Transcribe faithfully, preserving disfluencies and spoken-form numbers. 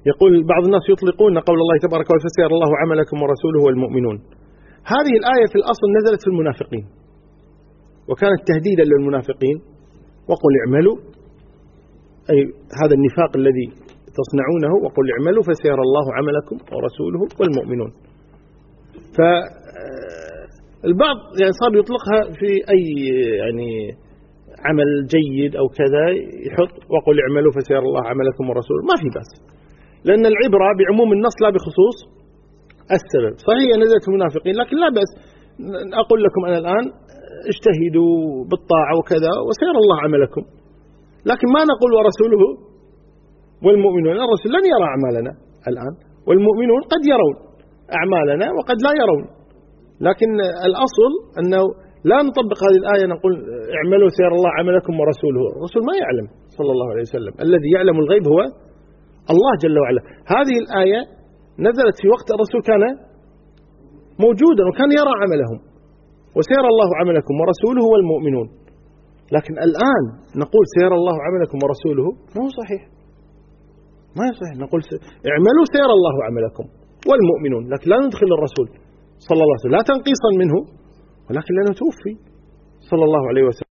يقول بعض الناس يطلقون قول الله تبارك وتعالى فسيرى الله عملكم ورسوله والمؤمنون. هذه الآية في الأصل نزلت في المنافقين، وكانت تهديدا للمنافقين، وقل اعملوا، أي هذا النفاق الذي تصنعونه، وقل اعملوا فسيرى الله عملكم ورسوله والمؤمنون. فالبعض يعني صار يطلقها في أي يعني عمل جيد أو كذا، يحط وقل اعملوا فسيرى الله عملكم ورسوله، ما في بأس، لأن العبرة بعموم النص لا بخصوص السبب. صحيح نزلت المنافقين، لكن لا بأس أقول لكم أنا الآن اجتهدوا بالطاعة وكذا وسيرى الله عملكم، لكن ما نقول ورسوله والمؤمنون. الرسول لن يرى أعمالنا الآن، والمؤمنون قد يرون أعمالنا وقد لا يرون، لكن الأصل أنه لا نطبق هذه الآية نقول اعملوا سيرى الله عملكم ورسوله. الرسول ما يعلم صلى الله عليه وسلم، الذي يعلم الغيب هو الله جل وعلا. هذه الآية نزلت في وقت الرسول كان موجودا وكان يرى عملهم، وسيرى الله عملكم ورسوله والمؤمنون. لكن الآن نقول سيرى الله عملكم ورسوله، ما هو صحيح، ما هو صحيح. نقول اعملوا سيرى الله عملكم والمؤمنون، لكن لا ندخل الرسول صلى الله عليه وسلم، لا تنقيصا منه، ولكن لأنه توفي صلى الله عليه وسلم.